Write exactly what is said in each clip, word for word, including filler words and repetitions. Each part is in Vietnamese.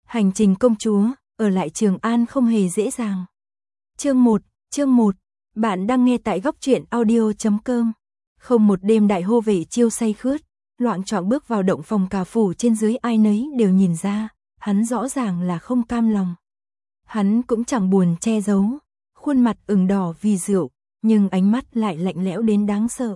Hành trình công chúa, ở lại Trường An không hề dễ dàng. Chương một, chương một, bạn đang nghe tại góc truyện audio chấm com. Không một đêm đại hô Vệ Chiêu say khướt, loạng choạng bước vào động phòng cả phủ trên dưới ai nấy đều nhìn ra, hắn rõ ràng là không cam lòng. Hắn cũng chẳng buồn che giấu, khuôn mặt ửng đỏ vì rượu, nhưng ánh mắt lại lạnh lẽo đến đáng sợ.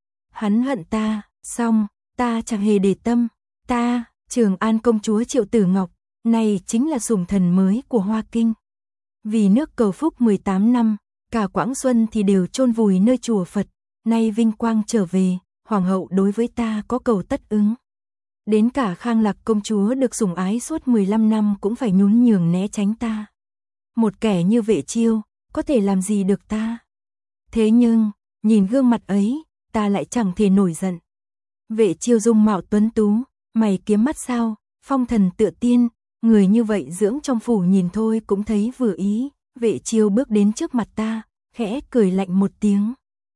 Hắn hận ta, xong, ta chẳng hề để tâm, ta, Trường An công chúa Triệu Tử Ngọc, này chính là sủng thần mới của Hoa Kinh. Vì nước cầu phúc mười tám năm, cả quãng xuân thì đều chôn vùi nơi chùa Phật, nay vinh quang trở về, hoàng hậu đối với ta có cầu tất ứng. Đến cả Khang Lạc công chúa được sủng ái suốt mười lăm năm cũng phải nhún nhường né tránh ta. Một kẻ như Vệ Chiêu, có thể làm gì được ta? Thế nhưng, nhìn gương mặt ấy, ta lại chẳng thể nổi giận. Vệ Chiêu dung mạo tuấn tú, mày kiếm mắt sao, phong thần tựa tiên, người như vậy dưỡng trong phủ nhìn thôi cũng thấy vừa ý. Vệ Chiêu bước đến trước mặt ta, khẽ cười lạnh một tiếng.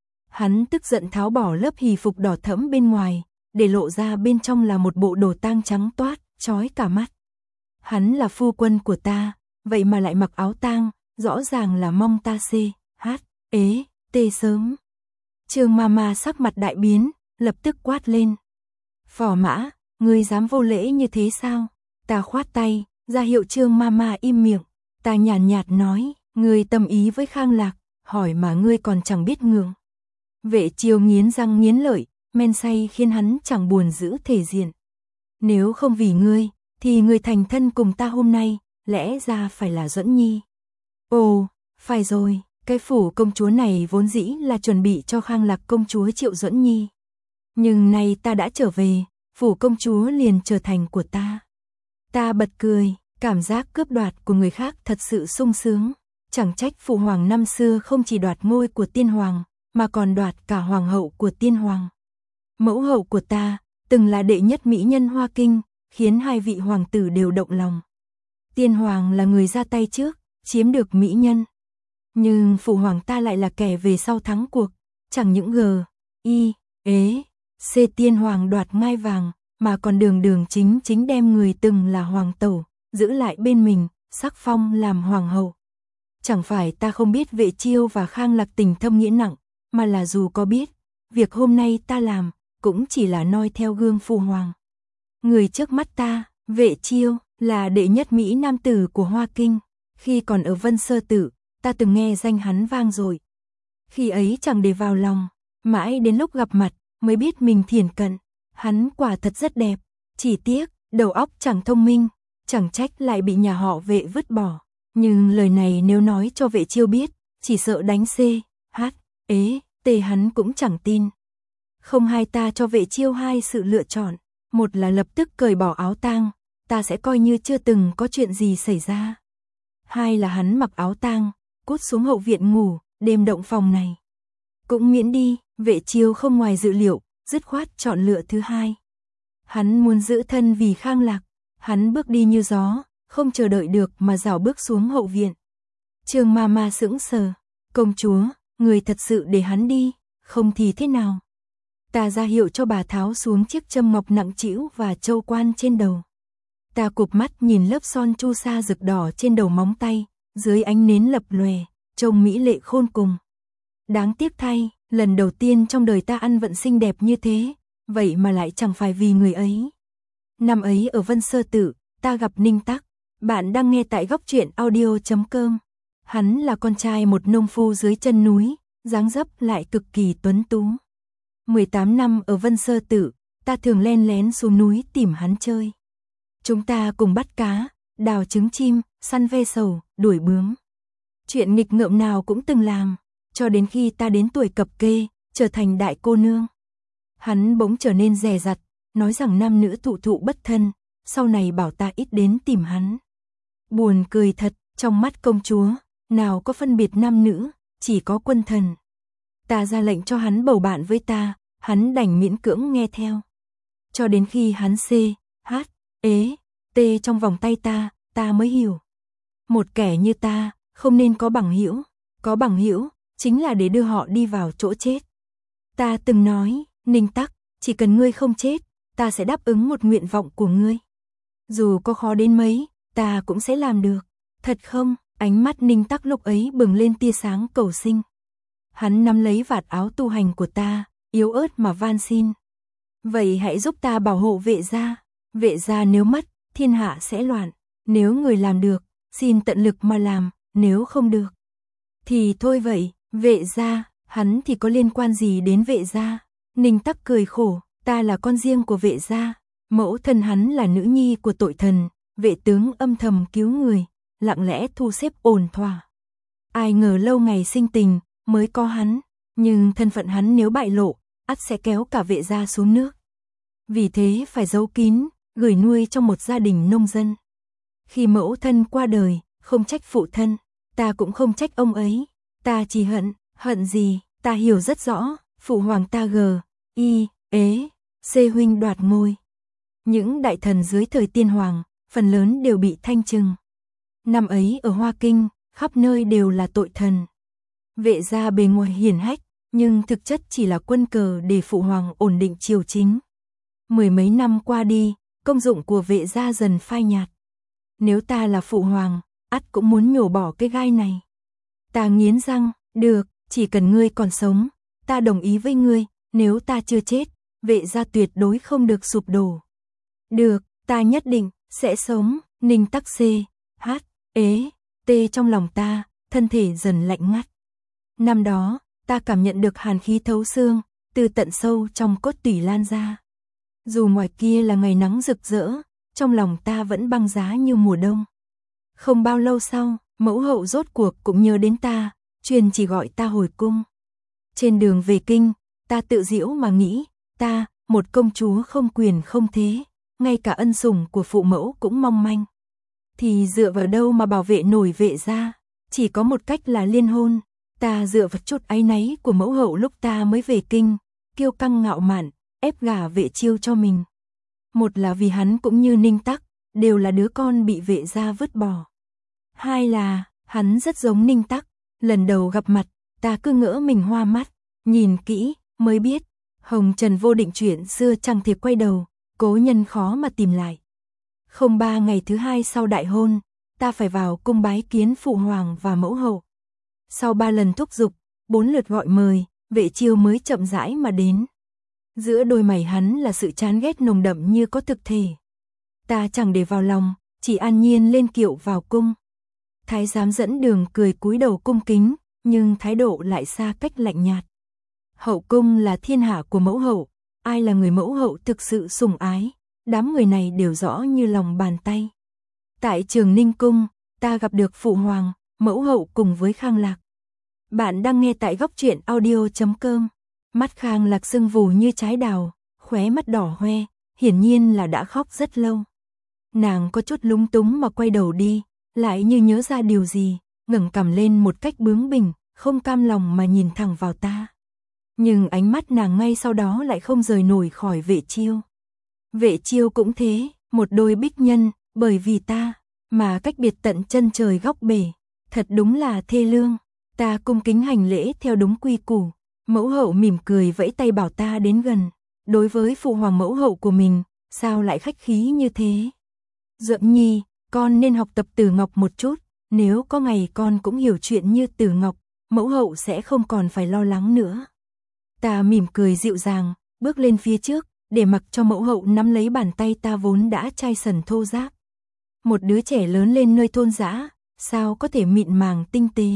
Hắn tức giận tháo bỏ lớp hỷ phục đỏ thẫm bên ngoài, để lộ ra bên trong là một bộ đồ tang trắng toát, chói cả mắt. Hắn là phu quân của ta, vậy mà lại mặc áo tang, rõ ràng là mong ta xê, hát, ế, tê sớm. Trương Mama sắc mặt đại biến, lập tức quát lên. Phò mã, ngươi dám vô lễ như thế sao? Ta khoát tay, ra hiệu Trương Mama im miệng. Ta nhàn nhạt, nhạt nói, ngươi tâm ý với Khang Lạc, hỏi mà ngươi còn chẳng biết ngượng. Vệ Chiêu nghiến răng nghiến lợi, men say khiến hắn chẳng buồn giữ thể diện. Nếu không vì ngươi, thì người thành thân cùng ta hôm nay, lẽ ra phải là Duẫn Nhi. Ồ, phải rồi, cái phủ công chúa này vốn dĩ là chuẩn bị cho Khang Lạc công chúa Triệu Duẫn Nhi. Nhưng nay ta đã trở về, phủ công chúa liền trở thành của ta. Ta bật cười, cảm giác cướp đoạt của người khác thật sự sung sướng. Chẳng trách phụ hoàng năm xưa không chỉ đoạt ngôi của tiên hoàng, mà còn đoạt cả hoàng hậu của tiên hoàng. Mẫu hậu của ta, từng là đệ nhất mỹ nhân Hoa Kinh, khiến hai vị hoàng tử đều động lòng. Tiên hoàng là người ra tay trước, chiếm được mỹ nhân. Nhưng phụ hoàng ta lại là kẻ về sau thắng cuộc, chẳng những g, y, ế, c tiên hoàng đoạt ngai vàng, mà còn đường đường chính chính đem người từng là hoàng tẩu, giữ lại bên mình, sắc phong làm hoàng hậu. Chẳng phải ta không biết Vệ Chiêu và Khang Lạc tình thâm nghĩa nặng, mà là dù có biết, việc hôm nay ta làm, cũng chỉ là noi theo gương phụ hoàng. Người trước mắt ta, Vệ Chiêu, là đệ nhất mỹ nam tử của Hoa Kinh. Khi còn ở Vân Sơ Tử, ta từng nghe danh hắn vang dội. Khi ấy chẳng để vào lòng, mãi đến lúc gặp mặt, mới biết mình thiển cận. Hắn quả thật rất đẹp, chỉ tiếc, đầu óc chẳng thông minh, chẳng trách lại bị nhà họ Vệ vứt bỏ. Nhưng lời này nếu nói cho Vệ Chiêu biết, chỉ sợ đánh C, H, ế, T hắn cũng chẳng tin. Không hai ta cho Vệ Chiêu hai sự lựa chọn, một là lập tức cởi bỏ áo tang, ta sẽ coi như chưa từng có chuyện gì xảy ra. Hai là hắn mặc áo tang, cút xuống hậu viện ngủ, đêm động phòng này. Cũng miễn đi, Vệ Chiêu không ngoài dự liệu, dứt khoát chọn lựa thứ hai. Hắn muốn giữ thân vì Khang Lạc, hắn bước đi như gió, không chờ đợi được mà rảo bước xuống hậu viện. Trương Mama sững sờ, công chúa, người thật sự để hắn đi, không thì thế nào? Ta ra hiệu cho bà tháo xuống chiếc châm ngọc nặng trĩu và châu quan trên đầu. Ta cụp mắt nhìn lớp son chu sa rực đỏ trên đầu móng tay, dưới ánh nến lập lòe, trông mỹ lệ khôn cùng. Đáng tiếc thay, lần đầu tiên trong đời ta ăn vận xinh đẹp như thế, vậy mà lại chẳng phải vì người ấy. Năm ấy ở Vân Sơ Tử, ta gặp Ninh Tắc, bạn đang nghe tại góc truyện audio chấm com. Hắn là con trai một nông phu dưới chân núi, dáng dấp lại cực kỳ tuấn tú. mười tám năm ở Vân Sơ Tử, ta thường len lén xuống núi tìm hắn chơi. Chúng ta cùng bắt cá, đào trứng chim, săn ve sầu, đuổi bướm. Chuyện nghịch ngợm nào cũng từng làm, cho đến khi ta đến tuổi cập kê, trở thành đại cô nương. Hắn bỗng trở nên dè dặt, nói rằng nam nữ thụ thụ bất thân, sau này bảo ta ít đến tìm hắn. Buồn cười thật, trong mắt công chúa, nào có phân biệt nam nữ, chỉ có quân thần. Ta ra lệnh cho hắn bầu bạn với ta, hắn đành miễn cưỡng nghe theo. Cho đến khi hắn C, H, ế, T trong vòng tay ta, ta mới hiểu. Một kẻ như ta, không nên có bằng hữu, có bằng hữu chính là để đưa họ đi vào chỗ chết. Ta từng nói, Ninh Tắc, chỉ cần ngươi không chết, ta sẽ đáp ứng một nguyện vọng của ngươi. Dù có khó đến mấy, ta cũng sẽ làm được. Thật không? Ánh mắt Ninh Tắc lúc ấy bừng lên tia sáng cầu sinh. Hắn nắm lấy vạt áo tu hành của ta, yếu ớt mà van xin. Vậy hãy giúp ta bảo hộ Vệ gia. Vệ gia nếu mất, thiên hạ sẽ loạn. Nếu người làm được, xin tận lực mà làm, nếu không được thì thôi vậy. Vệ gia, hắn thì có liên quan gì đến Vệ gia? Ninh Tắc cười khổ, ta là con riêng của Vệ gia, mẫu thân hắn là nữ nhi của tội thần, Vệ tướng âm thầm cứu người, lặng lẽ thu xếp ổn thỏa. Ai ngờ lâu ngày sinh tình, mới có hắn, nhưng thân phận hắn nếu bại lộ, ắt sẽ kéo cả Vệ gia xuống nước. Vì thế phải giấu kín, gửi nuôi trong một gia đình nông dân. Khi mẫu thân qua đời, không trách phụ thân, ta cũng không trách ông ấy, ta chỉ hận, hận gì, ta hiểu rất rõ, phụ hoàng ta gờ, y, ế, xê huynh đoạt ngôi. Những đại thần dưới thời tiên hoàng, phần lớn đều bị thanh trừng. Năm ấy ở Hoa Kinh, khắp nơi đều là tội thần. Vệ gia bề ngoài hiển hách, nhưng thực chất chỉ là quân cờ để phụ hoàng ổn định triều chính. Mười mấy năm qua đi, công dụng của Vệ gia dần phai nhạt. Nếu ta là phụ hoàng, ắt cũng muốn nhổ bỏ cái gai này. Ta nghiến răng, được, chỉ cần ngươi còn sống, ta đồng ý với ngươi, nếu ta chưa chết, Vệ gia tuyệt đối không được sụp đổ. Được, ta nhất định sẽ sống. Ninh Tắc xê, hát, ế, tê trong lòng ta, thân thể dần lạnh ngắt. Năm đó, ta cảm nhận được hàn khí thấu xương, từ tận sâu trong cốt tủy lan ra. Dù ngoài kia là ngày nắng rực rỡ, trong lòng ta vẫn băng giá như mùa đông. Không bao lâu sau, mẫu hậu rốt cuộc cũng nhớ đến ta, truyền chỉ gọi ta hồi cung. Trên đường về kinh, ta tự giễu mà nghĩ, ta, một công chúa không quyền không thế, ngay cả ân sủng của phụ mẫu cũng mong manh. Thì dựa vào đâu mà bảo vệ nổi Vệ gia? Chỉ có một cách là liên hôn. Ta dựa vào chút áy náy của mẫu hậu lúc ta mới về kinh, kiêu căng ngạo mạn, ép gả Vệ Chiêu cho mình. Một là vì hắn cũng như Ninh Tắc, đều là đứa con bị Vệ gia vứt bỏ. Hai là, hắn rất giống Ninh Tắc, lần đầu gặp mặt, ta cứ ngỡ mình hoa mắt, nhìn kỹ, mới biết, hồng trần vô định chuyện xưa chẳng thể quay đầu, cố nhân khó mà tìm lại. Không ba ngày thứ hai sau đại hôn, ta phải vào cung bái kiến phụ hoàng và mẫu hậu. Sau ba lần thúc giục, bốn lượt gọi mời, Vệ Chiêu mới chậm rãi mà đến. Giữa đôi mày hắn là sự chán ghét nồng đậm như có thực thể. Ta chẳng để vào lòng, chỉ an nhiên lên kiệu vào cung. Thái giám dẫn đường cười cúi đầu cung kính, nhưng thái độ lại xa cách lạnh nhạt. Hậu cung là thiên hạ của mẫu hậu, ai là người mẫu hậu thực sự sủng ái, đám người này đều rõ như lòng bàn tay. Tại Trường Ninh cung, ta gặp được phụ hoàng, mẫu hậu cùng với Khang Lạc. Bạn đang nghe tại góc truyện audio chấm com. Mắt Khang Lạc sưng vù như trái đào, khóe mắt đỏ hoe, hiển nhiên là đã khóc rất lâu. Nàng có chút lúng túng mà quay đầu đi, lại như nhớ ra điều gì, ngẩng cằm lên một cách bướng bỉnh, không cam lòng mà nhìn thẳng vào ta. Nhưng ánh mắt nàng ngay sau đó lại không rời nổi khỏi Vệ Chiêu. Vệ Chiêu cũng thế, một đôi bích nhân, bởi vì ta, mà cách biệt tận chân trời góc bể, thật đúng là thê lương. Ta cung kính hành lễ theo đúng quy củ, mẫu hậu mỉm cười vẫy tay bảo ta đến gần. Đối với phụ hoàng mẫu hậu của mình, sao lại khách khí như thế? Dượng nhi, con nên học tập Tử Ngọc một chút, nếu có ngày con cũng hiểu chuyện như Tử Ngọc, mẫu hậu sẽ không còn phải lo lắng nữa. Ta mỉm cười dịu dàng, bước lên phía trước, để mặc cho mẫu hậu nắm lấy bàn tay ta vốn đã chai sần thô ráp. Một đứa trẻ lớn lên nơi thôn dã, sao có thể mịn màng tinh tế.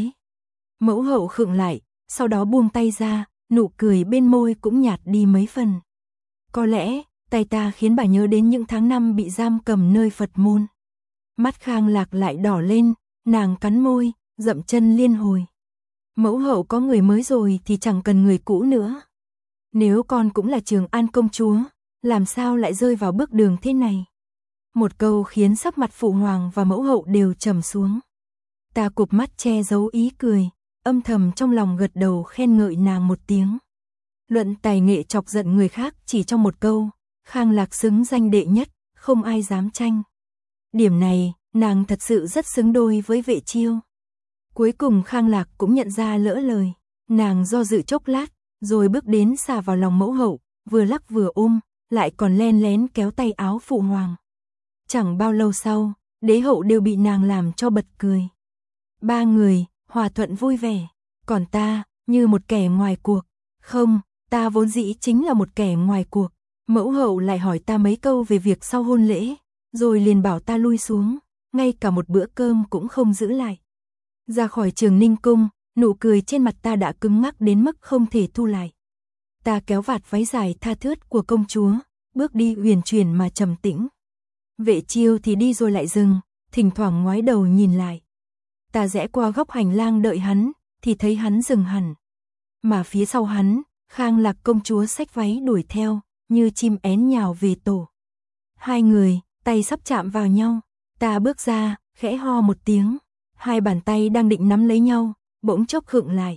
Mẫu hậu khựng lại, sau đó buông tay ra, nụ cười bên môi cũng nhạt đi mấy phần. Có lẽ, tay ta khiến bà nhớ đến những tháng năm bị giam cầm nơi Phật môn. Mắt Khang Lạc lại đỏ lên, nàng cắn môi, dậm chân liên hồi. Mẫu hậu có người mới rồi thì chẳng cần người cũ nữa. Nếu con cũng là Trường An công chúa, làm sao lại rơi vào bước đường thế này? Một câu khiến sắc mặt phụ hoàng và mẫu hậu đều trầm xuống. Ta cụp mắt che giấu ý cười, âm thầm trong lòng gật đầu khen ngợi nàng một tiếng. Luận tài nghệ chọc giận người khác chỉ trong một câu, Khang Lạc xứng danh đệ nhất, không ai dám tranh. Điểm này, nàng thật sự rất xứng đôi với Vệ Chiêu. Cuối cùng Khang Lạc cũng nhận ra lỡ lời, nàng do dự chốc lát, rồi bước đến xà vào lòng mẫu hậu, vừa lắc vừa ôm, lại còn len lén kéo tay áo phụ hoàng. Chẳng bao lâu sau, đế hậu đều bị nàng làm cho bật cười. Ba người, hòa thuận vui vẻ, còn ta, như một kẻ ngoài cuộc. Không, ta vốn dĩ chính là một kẻ ngoài cuộc. Mẫu hậu lại hỏi ta mấy câu về việc sau hôn lễ, rồi liền bảo ta lui xuống, ngay cả một bữa cơm cũng không giữ lại. Ra khỏi Trường Ninh cung, nụ cười trên mặt ta đã cứng ngắc đến mức không thể thu lại. Ta kéo vạt váy dài tha thướt của công chúa, bước đi uyển chuyển mà trầm tĩnh. Vệ Chiêu thì đi rồi lại dừng, thỉnh thoảng ngoái đầu nhìn lại. Ta rẽ qua góc hành lang đợi hắn, thì thấy hắn dừng hẳn. Mà phía sau hắn, Khang Lạc công chúa xách váy đuổi theo, như chim én nhào về tổ. Hai người, tay sắp chạm vào nhau, ta bước ra, khẽ ho một tiếng. Hai bàn tay đang định nắm lấy nhau, bỗng chốc khựng lại.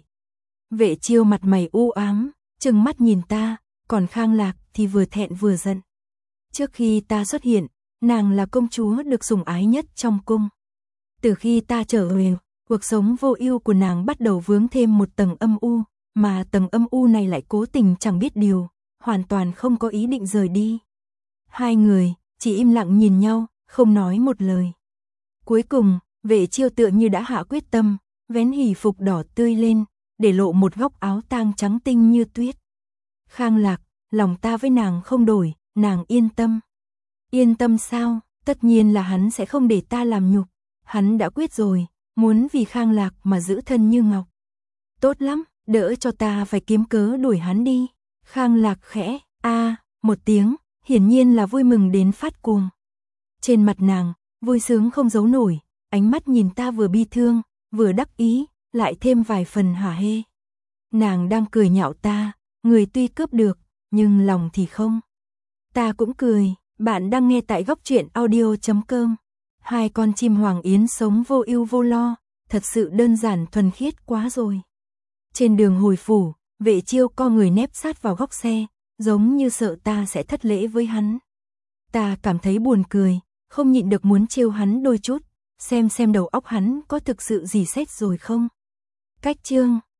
Vệ Chiêu mặt mày u ám, trừng mắt nhìn ta, còn Khang Lạc thì vừa thẹn vừa giận. Trước khi ta xuất hiện, nàng là công chúa được sủng ái nhất trong cung. Từ khi ta trở về, cuộc sống vô ưu của nàng bắt đầu vướng thêm một tầng âm u, mà tầng âm u này lại cố tình chẳng biết điều, hoàn toàn không có ý định rời đi. Hai người chỉ im lặng nhìn nhau, không nói một lời. Cuối cùng, Vệ Chiêu tựa như đã hạ quyết tâm, vén hỷ phục đỏ tươi lên, để lộ một góc áo tang trắng tinh như tuyết. Khang Lạc, lòng ta với nàng không đổi, nàng yên tâm. Yên tâm sao? Tất nhiên là hắn sẽ không để ta làm nhục. Hắn đã quyết rồi, muốn vì Khang Lạc mà giữ thân như ngọc. Tốt lắm, đỡ cho ta phải kiếm cớ đuổi hắn đi. Khang Lạc khẽ, a một tiếng, hiển nhiên là vui mừng đến phát cuồng. Trên mặt nàng, vui sướng không giấu nổi, ánh mắt nhìn ta vừa bi thương, vừa đắc ý, lại thêm vài phần hả hê. Nàng đang cười nhạo ta, người tuy cướp được, nhưng lòng thì không. Ta cũng cười, bạn đang nghe tại góc truyện audio chấm com. Hai con chim hoàng yến sống vô ưu vô lo, thật sự đơn giản thuần khiết quá rồi. Trên đường hồi phủ, Vệ Chiêu co người nép sát vào góc xe, giống như sợ ta sẽ thất lễ với hắn. Ta cảm thấy buồn cười, không nhịn được muốn trêu hắn đôi chút, xem xem đầu óc hắn có thực sự gì xét rồi không. Cách chương